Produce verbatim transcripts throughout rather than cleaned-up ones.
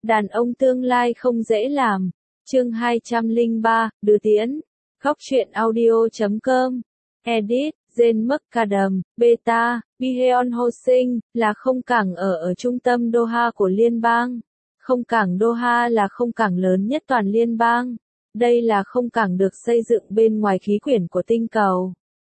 Đàn ông tương lai không dễ làm. Chương hai trăm lẻ ba, đưa tiễn. Góc truyện audio chấm com. Edit, Jane McAdam, Beta, Biheon Hosing, là không cảng ở ở trung tâm Doha của liên bang. Không cảng Doha là không cảng lớn nhất toàn liên bang. Đây là không cảng được xây dựng bên ngoài khí quyển của tinh cầu.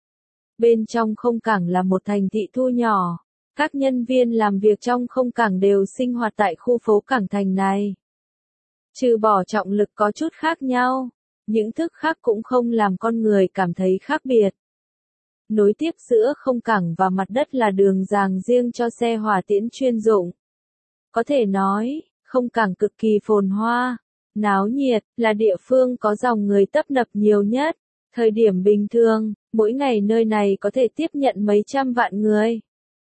Bên trong không cảng là một thành thị thu nhỏ. Các nhân viên làm việc trong không cảng đều sinh hoạt tại khu phố cảng thành này. Trừ bỏ trọng lực có chút khác nhau, những thức khác cũng không làm con người cảm thấy khác biệt. Nối tiếp giữa không cảng và mặt đất là đường ràng riêng cho xe hỏa tiễn chuyên dụng. Có thể nói, không cảng cực kỳ phồn hoa, náo nhiệt, là địa phương có dòng người tấp nập nhiều nhất. Thời điểm bình thường, mỗi ngày nơi này có thể tiếp nhận mấy trăm vạn người.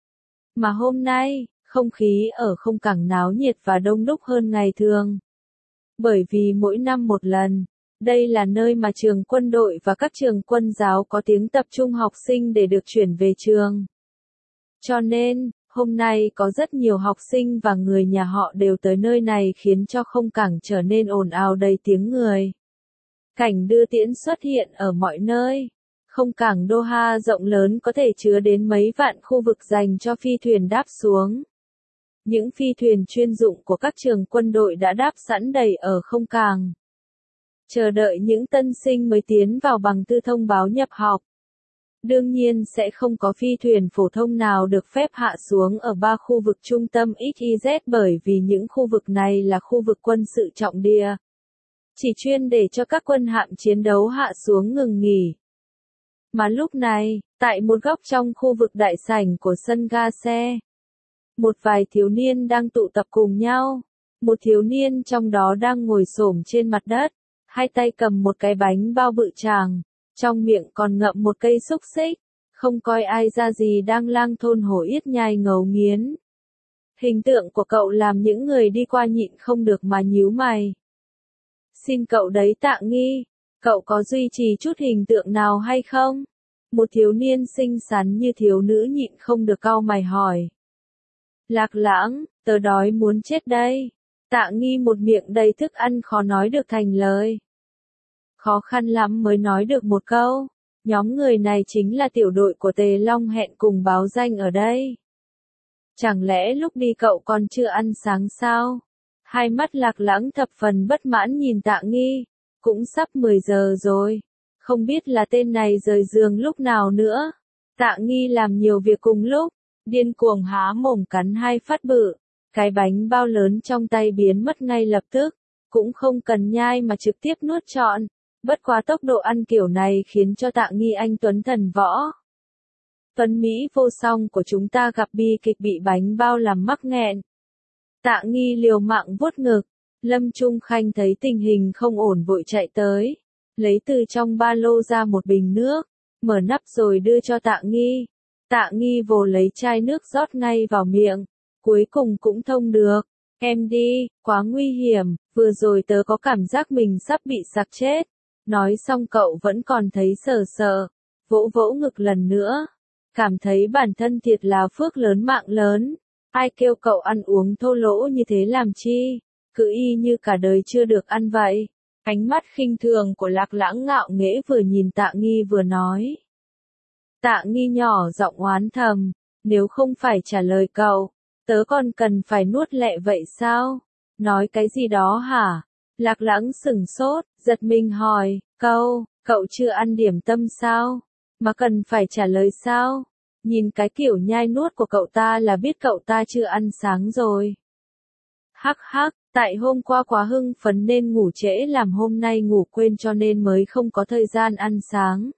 Mà hôm nay, không khí ở không cảng náo nhiệt và đông đúc hơn ngày thường. Bởi vì mỗi năm một lần, đây là nơi mà trường quân đội và các trường quân giáo có tiếng tập trung học sinh để được chuyển về trường. Cho nên, hôm nay có rất nhiều học sinh và người nhà họ đều tới nơi này khiến cho không cảng trở nên ồn ào đầy tiếng người. Cảnh đưa tiễn xuất hiện ở mọi nơi. Không cảng Doha rộng lớn có thể chứa đến mấy vạn khu vực dành cho phi thuyền đáp xuống. Những phi thuyền chuyên dụng của các trường quân đội đã đáp sẵn đầy ở không cảng. Chờ đợi những tân sinh mới tiến vào bằng tư thông báo nhập học. Đương nhiên sẽ không có phi thuyền phổ thông nào được phép hạ xuống ở ba khu vực trung tâm ích i dét bởi vì những khu vực này là khu vực quân sự trọng địa. Chỉ chuyên để cho các quân hạm chiến đấu hạ xuống ngừng nghỉ. Mà lúc này, tại một góc trong khu vực đại sảnh của sân ga xe, một vài thiếu niên đang tụ tập cùng nhau. Một thiếu niên trong đó đang ngồi xổm trên mặt đất, hai tay cầm một cái bánh bao bự chàng, trong miệng còn ngậm một cây xúc xích, không coi ai ra gì đang lang thôn hổ yết nhai ngấu nghiến. Hình tượng của cậu làm những người đi qua nhịn không được mà nhíu mày. Xin cậu đấy Tạ Nghi, cậu có duy trì chút hình tượng nào hay không? Một thiếu niên xinh xắn như thiếu nữ nhịn không được cau mày hỏi. Lạc Lãng, tớ đói muốn chết đây. Tạ Nghi một miệng đầy thức ăn khó nói được thành lời. Khó khăn lắm mới nói được một câu. Nhóm người này chính là tiểu đội của Tề Long hẹn cùng báo danh ở đây. Chẳng lẽ lúc đi cậu còn chưa ăn sáng sao? Hai mắt Lạc Lãng thập phần bất mãn nhìn Tạ Nghi. Cũng sắp mười giờ rồi. Không biết là tên này rời giường lúc nào nữa. Tạ Nghi làm nhiều việc cùng lúc. Điên cuồng há mồm cắn hai phát bự. Cái bánh bao lớn trong tay biến mất ngay lập tức. Cũng không cần nhai mà trực tiếp nuốt trọn. Bất quá tốc độ ăn kiểu này khiến cho Tạ Nghi anh tuấn thần võ. Tuấn Mỹ vô song của chúng ta gặp bi kịch bị bánh bao làm mắc nghẹn. Tạ Nghi liều mạng vuốt ngực. Lâm Trung Khanh thấy tình hình không ổn vội chạy tới. Lấy từ trong ba lô ra một bình nước. Mở nắp rồi đưa cho Tạ Nghi. Tạ Nghi vồ lấy chai nước rót ngay vào miệng. Cuối cùng cũng thông được. Em đi, quá nguy hiểm, vừa rồi tớ có cảm giác mình sắp bị sặc chết. Nói xong cậu vẫn còn thấy sợ sợ. Vỗ vỗ ngực lần nữa. Cảm thấy bản thân thiệt là phước lớn mạng lớn. Ai kêu cậu ăn uống thô lỗ như thế làm chi? Cứ y như cả đời chưa được ăn vậy. Ánh mắt khinh thường của Lạc Lãng ngạo nghễ vừa nhìn Tạ Nghi vừa nói. Tạ Nghi nhỏ giọng oán thầm. Nếu không phải trả lời cậu, tớ còn cần phải nuốt lẹ vậy sao? Nói cái gì đó hả? Lạc Lãng sửng sốt, giật mình hỏi, câu, cậu chưa ăn điểm tâm sao? Mà cần phải trả lời sao? Nhìn cái kiểu nhai nuốt của cậu ta là biết cậu ta chưa ăn sáng rồi. Hắc hắc, tại hôm qua quá hưng phấn nên ngủ trễ làm hôm nay ngủ quên cho nên mới không có thời gian ăn sáng.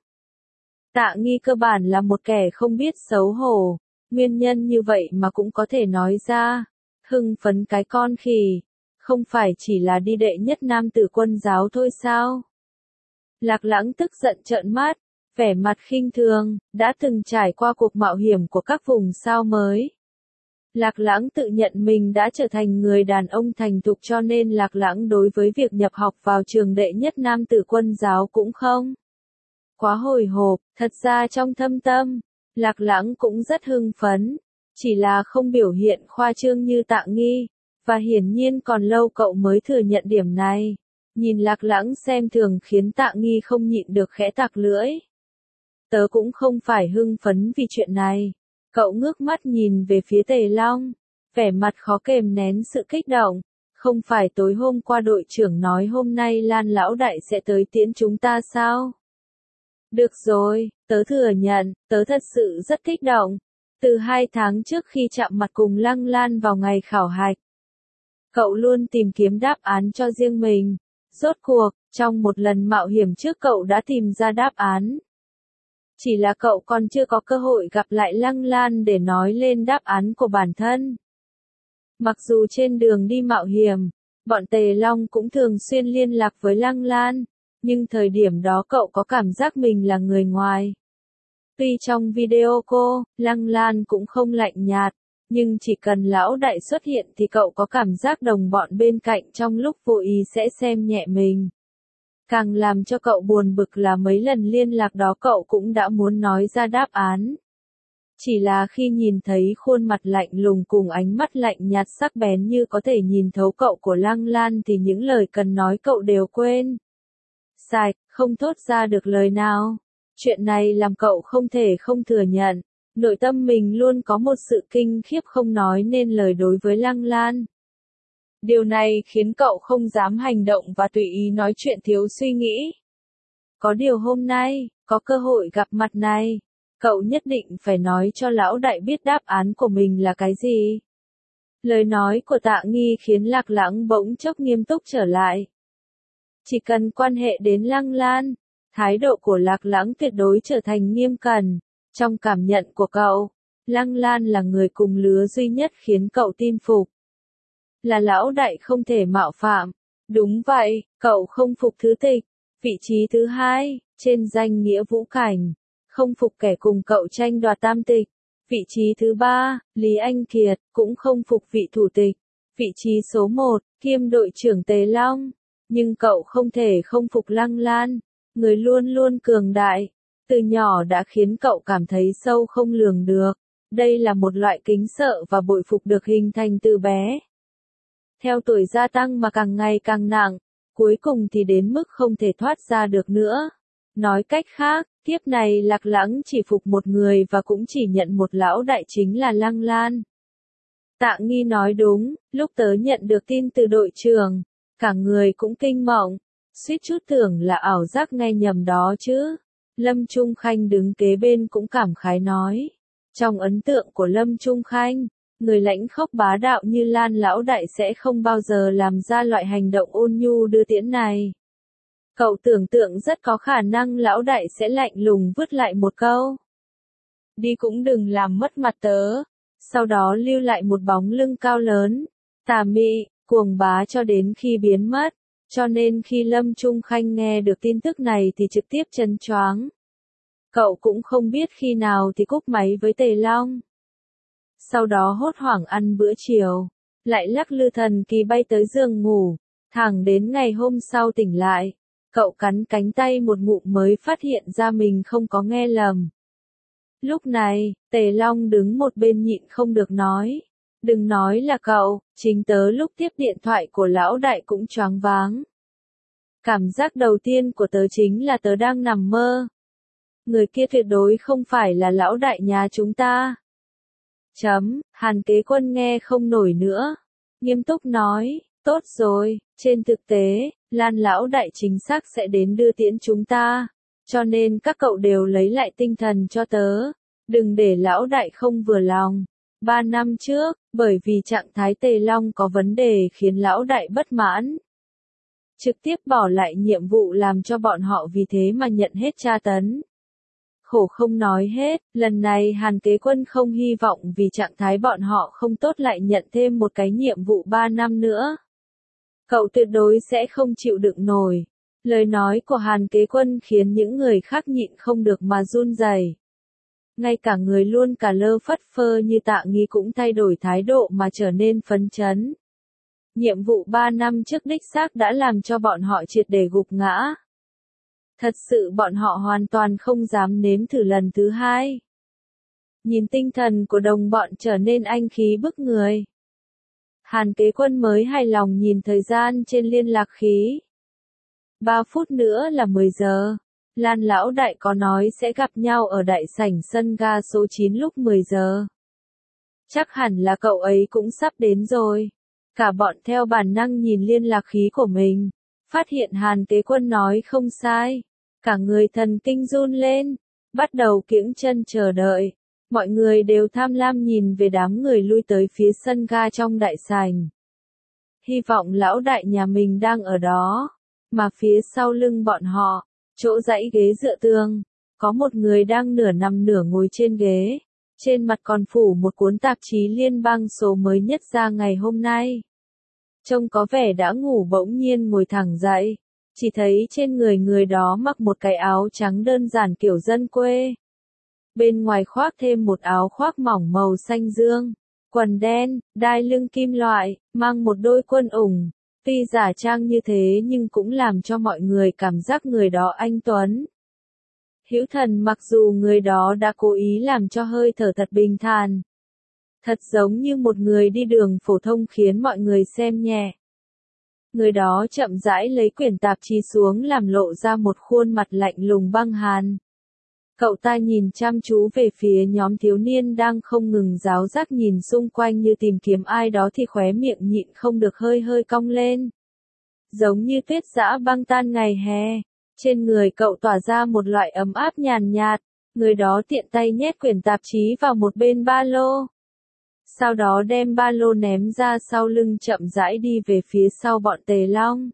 Tạ Nghi cơ bản là một kẻ không biết xấu hổ, nguyên nhân như vậy mà cũng có thể nói ra. Hưng phấn cái con khỉ, không phải chỉ là đi đệ nhất nam tử quân giáo thôi sao? Lạc Lãng tức giận trợn mắt, vẻ mặt khinh thường, đã từng trải qua cuộc mạo hiểm của các vùng sao mới. Lạc Lãng tự nhận mình đã trở thành người đàn ông thành thục cho nên Lạc Lãng đối với việc nhập học vào trường đệ nhất nam tử quân giáo cũng không quá hồi hộp, thật ra trong thâm tâm, Lạc Lãng cũng rất hưng phấn, chỉ là không biểu hiện khoa trương như Tạ Nghi, Và hiển nhiên còn lâu cậu mới thừa nhận điểm này. Nhìn Lạc Lãng xem thường khiến Tạ Nghi không nhịn được khẽ tặc lưỡi. Tớ cũng không phải hưng phấn vì chuyện này. Cậu ngước mắt nhìn về phía Tề Long, vẻ mặt khó kềm nén sự kích động. Không phải tối hôm qua đội trưởng nói hôm nay Lan lão đại sẽ tới tiễn chúng ta sao? Được rồi, tớ thừa nhận, tớ thật sự rất kích động. Từ hai tháng trước khi chạm mặt cùng Lăng Lan vào ngày khảo hạch, cậu luôn tìm kiếm đáp án cho riêng mình. Rốt cuộc, trong một lần mạo hiểm trước cậu đã tìm ra đáp án. Chỉ là cậu còn chưa có cơ hội gặp lại Lăng Lan để nói lên đáp án của bản thân. Mặc dù trên đường đi mạo hiểm, bọn Tề Long cũng thường xuyên liên lạc với Lăng Lan, nhưng thời điểm đó cậu có cảm giác mình là người ngoài. Tuy trong video cô, Lăng Lan cũng không lạnh nhạt, nhưng chỉ cần lão đại xuất hiện thì cậu có cảm giác đồng bọn bên cạnh trong lúc vô ý sẽ xem nhẹ mình. Càng làm cho cậu buồn bực là mấy lần liên lạc đó cậu cũng đã muốn nói ra đáp án. Chỉ là khi nhìn thấy khuôn mặt lạnh lùng cùng ánh mắt lạnh nhạt sắc bén như có thể nhìn thấu cậu của Lăng Lan thì những lời cần nói cậu đều quên. Sạch, không thốt ra được lời nào. Chuyện này làm cậu không thể không thừa nhận. Nội tâm mình luôn có một sự kinh khiếp không nói nên lời đối với Lăng Lan. Điều này khiến cậu không dám hành động và tùy ý nói chuyện thiếu suy nghĩ. Có điều hôm nay, có cơ hội gặp mặt này, cậu nhất định phải nói cho lão đại biết đáp án của mình là cái gì. Lời nói của Tạ Nghi khiến Lạc Lãng bỗng chốc nghiêm túc trở lại. Chỉ cần quan hệ đến Lăng Lan, thái độ của Lạc Lãng tuyệt đối trở thành nghiêm cẩn. Trong cảm nhận của cậu, Lăng Lan là người cùng lứa duy nhất khiến cậu tin phục. Là lão đại không thể mạo phạm. Đúng vậy, cậu không phục thứ tịch. Vị trí thứ hai, trên danh nghĩa vũ cảnh. Không phục kẻ cùng cậu tranh đoạt tam tịch. Vị trí thứ ba, Lý Anh Kiệt, cũng không phục vị thủ tịch. Vị trí số một, kiêm đội trưởng Tề Long. Nhưng cậu không thể không phục Lăng Lan. Người luôn luôn cường đại. Từ nhỏ đã khiến cậu cảm thấy sâu không lường được. Đây là một loại kính sợ và bội phục được hình thành từ bé. Theo tuổi gia tăng mà càng ngày càng nặng, cuối cùng thì đến mức không thể thoát ra được nữa. Nói cách khác, kiếp này Lạc Lãng chỉ phục một người và cũng chỉ nhận một lão đại chính là Lăng Lan. Tạ Nghi nói đúng, lúc tớ nhận được tin từ đội trưởng, cả người cũng kinh mộng, suýt chút tưởng là ảo giác nghe nhầm đó chứ. Lâm Trung Khanh đứng kế bên cũng cảm khái nói. Trong ấn tượng của Lâm Trung Khanh, người lãnh khốc bá đạo như Lan lão đại sẽ không bao giờ làm ra loại hành động ôn nhu đưa tiễn này. Cậu tưởng tượng rất có khả năng lão đại sẽ lạnh lùng vứt lại một câu. Đi cũng đừng làm mất mặt tớ. Sau đó lưu lại một bóng lưng cao lớn, tà mị, cuồng bá cho đến khi biến mất. Cho nên khi Lâm Trung Khanh nghe được tin tức này thì trực tiếp chấn choáng. Cậu cũng không biết khi nào thì cúp máy với Tề Long. Sau đó hốt hoảng ăn bữa chiều, lại lắc lư thần kỳ bay tới giường ngủ, thẳng đến ngày hôm sau tỉnh lại. Cậu cắn cánh tay một ngụm mới phát hiện ra mình không có nghe lầm. Lúc này, Tề Long đứng một bên nhịn không được nói. Đừng nói là cậu, chính tớ lúc tiếp điện thoại của lão đại cũng choáng váng. Cảm giác đầu tiên của tớ chính là tớ đang nằm mơ. Người kia tuyệt đối không phải là lão đại nhà chúng ta. Chấm, Hàn Kế Quân nghe không nổi nữa. Nghiêm túc nói, tốt rồi, trên thực tế, Lan lão đại chính xác sẽ đến đưa tiễn chúng ta. Cho nên các cậu đều lấy lại tinh thần cho tớ. Đừng để lão đại không vừa lòng. Ba năm trước, bởi vì trạng thái Tề Long có vấn đề khiến lão đại bất mãn. Trực tiếp bỏ lại nhiệm vụ làm cho bọn họ vì thế mà nhận hết tra tấn. Khổ không nói hết, lần này Hàn Kế Quân không hy vọng vì trạng thái bọn họ không tốt lại nhận thêm một cái nhiệm vụ ba năm nữa. Cậu tuyệt đối sẽ không chịu đựng nổi. Lời nói của Hàn Kế Quân khiến những người khác nhịn không được mà run rẩy. Ngay cả người luôn cả lơ phất phơ như Tạ Nghi cũng thay đổi thái độ mà trở nên phấn chấn. Nhiệm vụ ba năm trước đích xác đã làm cho bọn họ triệt để gục ngã. Thật sự bọn họ hoàn toàn không dám nếm thử lần thứ hai. Nhìn tinh thần của đồng bọn trở nên anh khí bức người. Hàn Kế Quân mới hài lòng nhìn thời gian trên liên lạc khí. Ba phút nữa là mười giờ. Lan lão đại có nói sẽ gặp nhau ở đại sảnh sân ga số chín lúc mười giờ. Chắc hẳn là cậu ấy cũng sắp đến rồi. Cả bọn theo bản năng nhìn liên lạc khí của mình. Phát hiện Hàn Kế Quân nói không sai. Cả người thần kinh run lên. Bắt đầu kiễng chân chờ đợi. Mọi người đều tham lam nhìn về đám người lui tới phía sân ga trong đại sảnh. Hy vọng lão đại nhà mình đang ở đó. Mà phía sau lưng bọn họ, chỗ dãy ghế dựa tường, có một người đang nửa nằm nửa ngồi trên ghế. Trên mặt còn phủ một cuốn tạp chí liên bang số mới nhất ra ngày hôm nay. Trông có vẻ đã ngủ bỗng nhiên ngồi thẳng dậy. Chỉ thấy trên người người đó mặc một cái áo trắng đơn giản kiểu dân quê. Bên ngoài khoác thêm một áo khoác mỏng màu xanh dương, quần đen, đai lưng kim loại, mang một đôi quân ủng. Tuy giả trang như thế nhưng cũng làm cho mọi người cảm giác người đó anh tuấn. Hữu Thần mặc dù người đó đã cố ý làm cho hơi thở thật bình thản. Thật giống như một người đi đường phổ thông khiến mọi người xem nhẹ. Người đó chậm rãi lấy quyển tạp chí xuống làm lộ ra một khuôn mặt lạnh lùng băng hàn. Cậu ta nhìn chăm chú về phía nhóm thiếu niên đang không ngừng ráo rác nhìn xung quanh như tìm kiếm ai đó thì khóe miệng nhịn không được hơi hơi cong lên. Giống như tuyết giã băng tan ngày hè, trên người cậu tỏa ra một loại ấm áp nhàn nhạt, người đó tiện tay nhét quyển tạp chí vào một bên ba lô. Sau đó đem ba lô ném ra sau lưng chậm rãi đi về phía sau bọn Tề Long.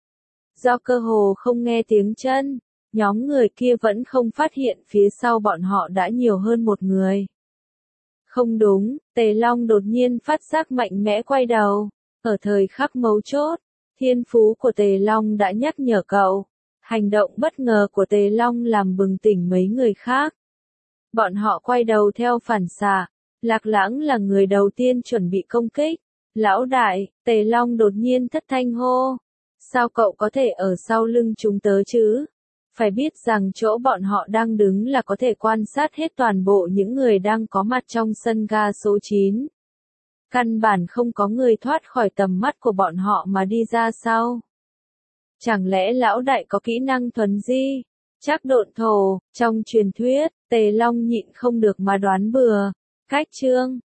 Do cơ hồ không nghe tiếng chân, nhóm người kia vẫn không phát hiện phía sau bọn họ đã nhiều hơn một người. Không đúng, Tề Long đột nhiên phát giác mạnh mẽ quay đầu. Ở thời khắc mấu chốt, thiên phú của Tề Long đã nhắc nhở cậu. Hành động bất ngờ của Tề Long làm bừng tỉnh mấy người khác. Bọn họ quay đầu theo phản xạ. Lạc Lãng là người đầu tiên chuẩn bị công kích. Lão đại, Tề Long đột nhiên thất thanh hô. Sao cậu có thể ở sau lưng chúng tớ chứ? Phải biết rằng chỗ bọn họ đang đứng là có thể quan sát hết toàn bộ những người đang có mặt trong sân ga số chín. Căn bản không có người thoát khỏi tầm mắt của bọn họ mà đi ra sau. Chẳng lẽ lão đại có kỹ năng thuần di? Chắc độn thổ, trong truyền thuyết, Tề Long nhịn không được mà đoán bừa. Cách chương,